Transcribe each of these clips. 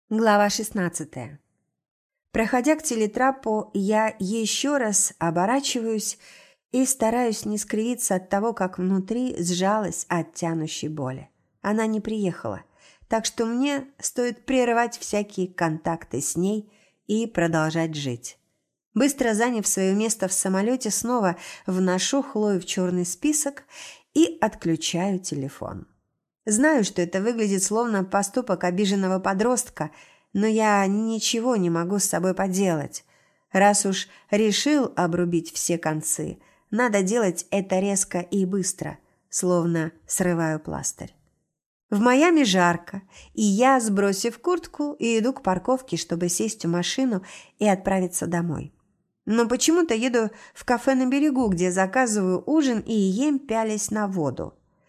Глава 16. Проходя к телетрапу, я еще раз оборачиваюсь и стараюсь не скривиться от того, как внутри сжалась от тянущей боли. Она не приехала, так что мне стоит прерывать всякие контакты с ней и продолжать жить. Быстро заняв свое место в самолете, снова вношу Хлою в черный список и отключаю телефон. Знаю, что это выглядит словно поступок обиженного подростка, но я ничего не могу с собой поделать. Раз уж решил обрубить все концы, надо делать это резко и быстро, словно срываю пластырь. В Майами жарко, и я, сбросив куртку, иду к парковке, чтобы сесть в машину и отправиться домой. Но почему-то еду в кафе на берегу, где заказываю ужин и ем, пялясь на воду.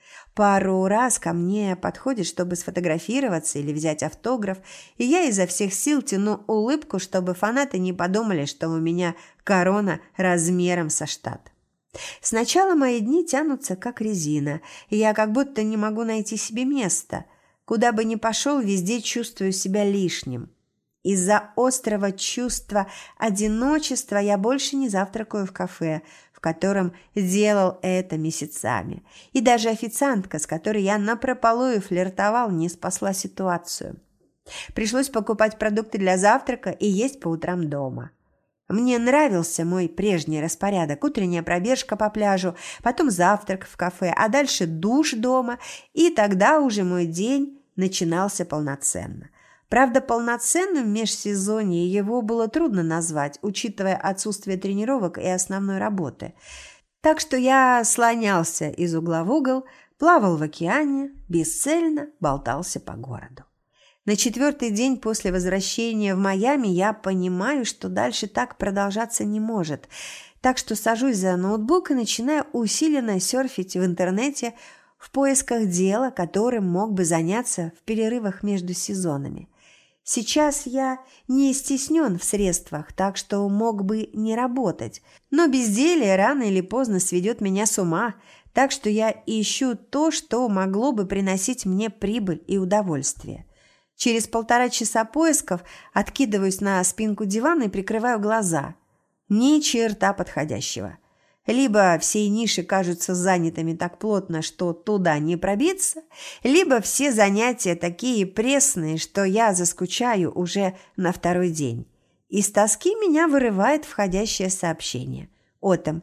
Пару раз ко мне подходит, чтобы сфотографироваться или взять автограф, и я изо всех сил тяну улыбку, чтобы фанаты не подумали, что у меня корона размером со штат. Сначала мои дни тянутся как резина, и я как будто не могу найти себе места. Куда бы ни пошел, везде чувствую себя лишним. Из-за острого чувства одиночества я больше не завтракаю в кафе, в котором делал это месяцами. И даже официантка, с которой я напропалую флиртовал, не спасла ситуацию. Пришлось покупать продукты для завтрака и есть по утрам дома. Мне нравился мой прежний распорядок: утренняя пробежка по пляжу, потом завтрак в кафе, а дальше душ дома, и тогда уже мой день начинался полноценно. Правда, полноценным в межсезонье его было трудно назвать, учитывая отсутствие тренировок и основной работы. Так что я слонялся из угла в угол, плавал в океане, бесцельно болтался по городу. На 4-й день после возвращения в Майами я понимаю, что дальше так продолжаться не может. Так что сажусь за ноутбук и начинаю усиленно серфить в интернете в поисках дела, которым мог бы заняться в перерывах между сезонами. Сейчас я не стеснен в средствах, так что мог бы не работать. Но безделье рано или поздно сведет меня с ума, так что я ищу то, что могло бы приносить мне прибыль и удовольствие. Через 1,5 часа поисков откидываюсь на спинку дивана и прикрываю глаза. Ни черта подходящего. Либо все ниши кажутся занятыми так плотно, что туда не пробиться, либо все занятия такие пресные, что я заскучаю уже на 2-й день. Из тоски меня вырывает входящее сообщение. Отом.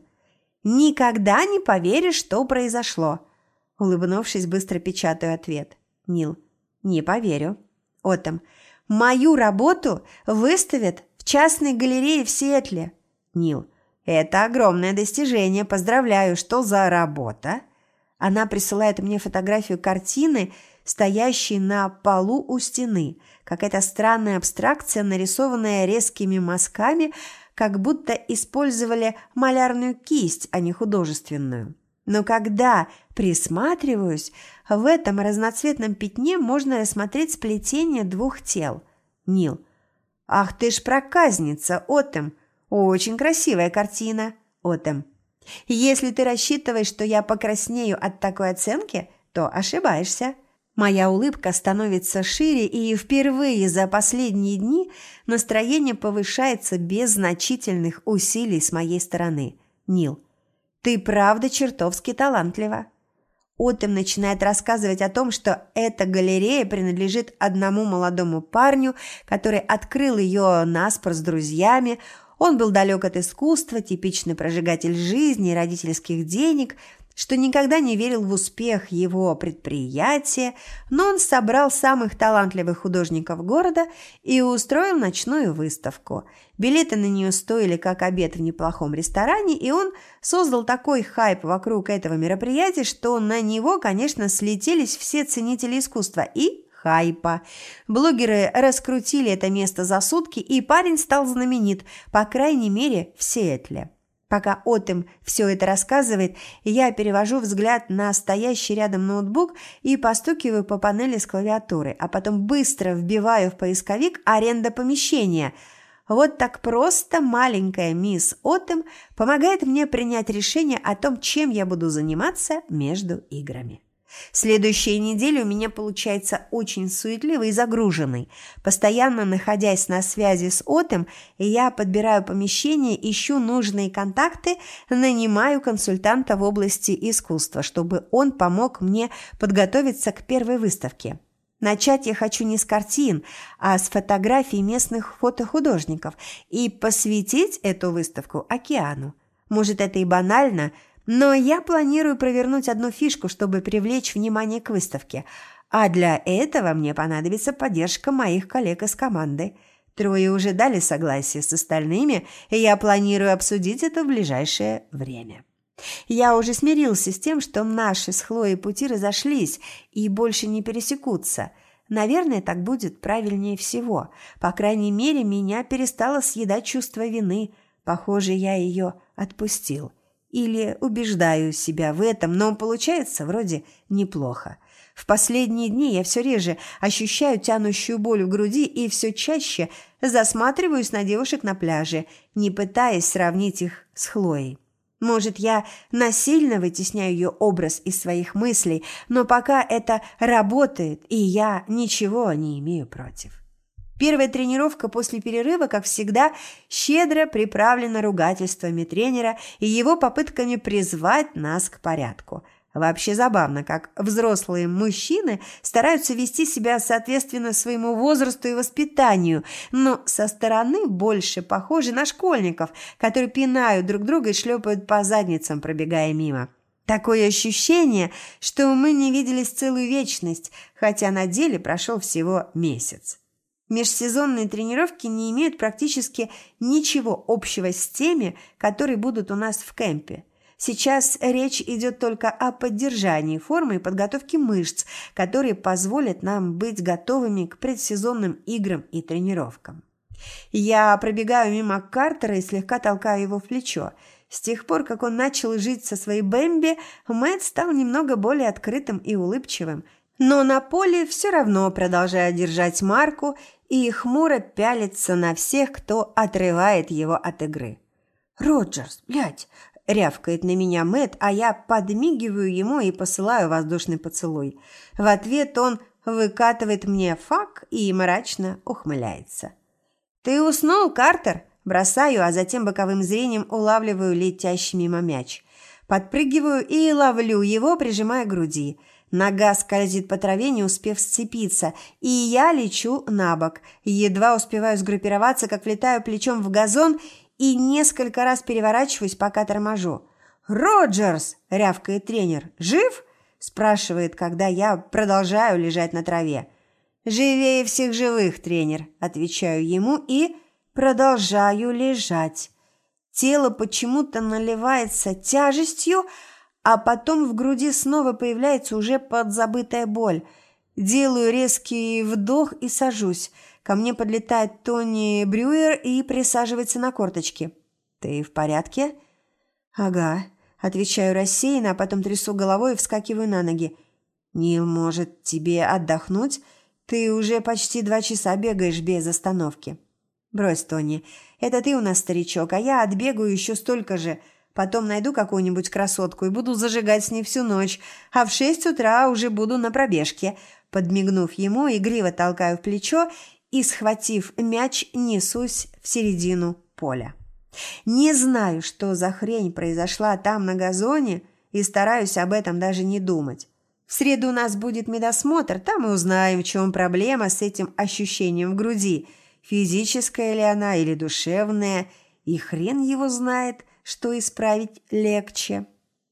«Никогда не поверишь, что произошло». Улыбнувшись, быстро печатаю ответ. Нил. «Не поверю». Отом. «Мою работу выставят в частной галерее в Сиэтле». Нил. «Это огромное достижение. Поздравляю. Что за работа?» Она присылает мне фотографию картины, стоящей на полу у стены. Какая-то странная абстракция, нарисованная резкими мазками, как будто использовали малярную кисть, а не художественную. Но когда присматриваюсь, в этом разноцветном пятне можно рассмотреть сплетение 2 тел. Нил. «Ах ты ж проказница, Отом! Очень красивая картина, Отом. Если ты рассчитываешь, что я покраснею от такой оценки, то ошибаешься». Моя улыбка становится шире, и впервые за последние дни настроение повышается без значительных усилий с моей стороны. Нил. «Ты правда чертовски талантлива». Отом начинает рассказывать о том, что эта галерея принадлежит одному молодому парню, который открыл ее наспор с друзьями. Он был далек от искусства, типичный прожигатель жизни и родительских денег, что никогда не верил в успех его предприятия, но он собрал самых талантливых художников города и устроил ночную выставку. Билеты на нее стоили как обед в неплохом ресторане, и он создал такой хайп вокруг этого мероприятия, что на него, конечно, слетелись все ценители искусства и хайпа. Блогеры раскрутили это место за сутки, и парень стал знаменит, по крайней мере, в Сиэтле. Пока Отом все это рассказывает, я перевожу взгляд на стоящий рядом ноутбук и постукиваю по панели с клавиатурой, а потом быстро вбиваю в поисковик «аренда помещения». Вот так просто маленькая мисс Отом помогает мне принять решение о том, чем я буду заниматься между играми. Следующая неделя у меня получается очень суетливой и загруженной. Постоянно находясь на связи с Отом, я подбираю помещение, ищу нужные контакты, нанимаю консультанта в области искусства, чтобы он помог мне подготовиться к первой выставке. Начать я хочу не с картин, а с фотографий местных фотохудожников и посвятить эту выставку океану. Может, это и банально, но я планирую провернуть одну фишку, чтобы привлечь внимание к выставке. А для этого мне понадобится поддержка моих коллег из команды. 3 уже дали согласие с остальными, и я планирую обсудить это в ближайшее время. Я уже смирился с тем, что наши с Хлоей пути разошлись и больше не пересекутся. Наверное, так будет правильнее всего. По крайней мере, меня перестало съедать чувство вины. Похоже, я ее отпустил. Или убеждаю себя в этом, но получается вроде неплохо. В последние дни я все реже ощущаю тянущую боль в груди и все чаще засматриваюсь на девушек на пляже, не пытаясь сравнить их с Хлоей. Может, я насильно вытесняю ее образ из своих мыслей, но пока это работает, и я ничего не имею против. Первая тренировка после перерыва, как всегда, щедро приправлена ругательствами тренера и его попытками призвать нас к порядку. Вообще забавно, как взрослые мужчины стараются вести себя соответственно своему возрасту и воспитанию, но со стороны больше похожи на школьников, которые пинают друг друга и шлепают по задницам, пробегая мимо. Такое ощущение, что мы не виделись целую вечность, хотя на деле прошел всего месяц. Межсезонные тренировки не имеют практически ничего общего с теми, которые будут у нас в кемпе. Сейчас речь идет только о поддержании формы и подготовке мышц, которые позволят нам быть готовыми к предсезонным играм и тренировкам. Я пробегаю мимо Картера и слегка толкаю его в плечо. С тех пор, как он начал жить со своей Бэмби, Мэтт стал немного более открытым и улыбчивым, но на поле все равно продолжает держать марку и хмуро пялится на всех, кто отрывает его от игры. «Роджерс, блядь!» – рявкает на меня Мэтт, а я подмигиваю ему и посылаю воздушный поцелуй. В ответ он выкатывает мне фак и мрачно ухмыляется. «Ты уснул, Картер?» – бросаю, а затем боковым зрением улавливаю летящий мимо мяч. Подпрыгиваю и ловлю его, прижимая к груди. Нога скользит по траве, не успев сцепиться, и я лечу на бок. Едва успеваю сгруппироваться, как влетаю плечом в газон и несколько раз переворачиваюсь, пока торможу. «Роджерс!» – рявкает тренер. «Жив?» – спрашивает, когда я продолжаю лежать на траве. «Живее всех живых, тренер!» – отвечаю ему и продолжаю лежать. Тело почему-то наливается тяжестью, а потом в груди снова появляется уже подзабытая боль. Делаю резкий вдох и сажусь. Ко мне подлетает Тони Брюер и присаживается на корточки. «Ты в порядке?» «Ага», – отвечаю рассеянно, а потом трясу головой и вскакиваю на ноги. «Нил, может, тебе отдохнуть? Ты уже почти 2 часа бегаешь без остановки». «Брось, Тони, это ты у нас старичок, а я отбегаю еще столько же. Потом найду какую-нибудь красотку и буду зажигать с ней всю ночь, а в 6 утра уже буду на пробежке». Подмигнув ему, игриво толкаю в плечо и, схватив мяч, несусь в середину поля. Не знаю, что за хрень произошла там на газоне, и стараюсь об этом даже не думать. В среду у нас будет медосмотр, там мы узнаем, в чем проблема с этим ощущением в груди. Физическая ли она или душевная, и хрен его знает, что исправить легче.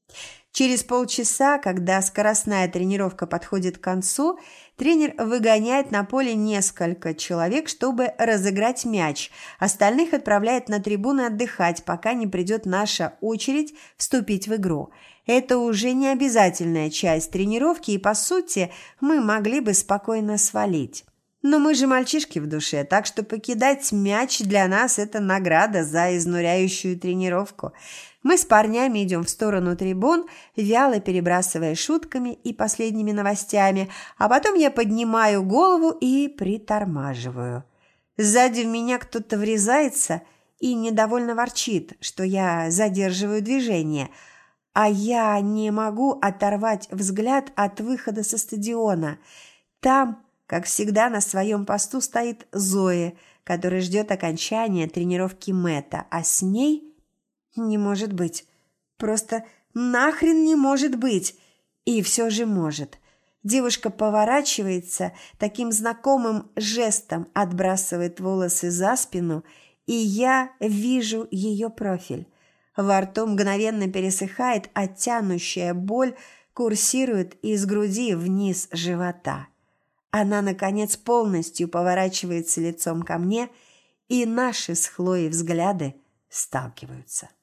Через полчаса, когда скоростная тренировка подходит к концу, тренер выгоняет на поле несколько человек, чтобы разыграть мяч. Остальных отправляет на трибуны отдыхать, пока не придет наша очередь вступить в игру. Это уже не обязательная часть тренировки, и, по сути, мы могли бы спокойно свалить. Но мы же мальчишки в душе, так что покидать мяч для нас – это награда за изнуряющую тренировку. Мы с парнями идем в сторону трибун, вяло перебрасывая шутками и последними новостями, а потом я поднимаю голову и притормаживаю. Сзади в меня кто-то врезается и недовольно ворчит, что я задерживаю движение. А я не могу оторвать взгляд от выхода со стадиона. Там, как всегда, на своем посту стоит Зоя, которая ждет окончания тренировки Мэтта, а с ней не может быть. Просто нахрен не может быть. И все же может. Девушка поворачивается, таким знакомым жестом отбрасывает волосы за спину, и я вижу ее профиль. Во рту мгновенно пересыхает, а тянущая боль курсирует из груди вниз живота. Она, наконец, полностью поворачивается лицом ко мне, и наши с Хлоей взгляды сталкиваются.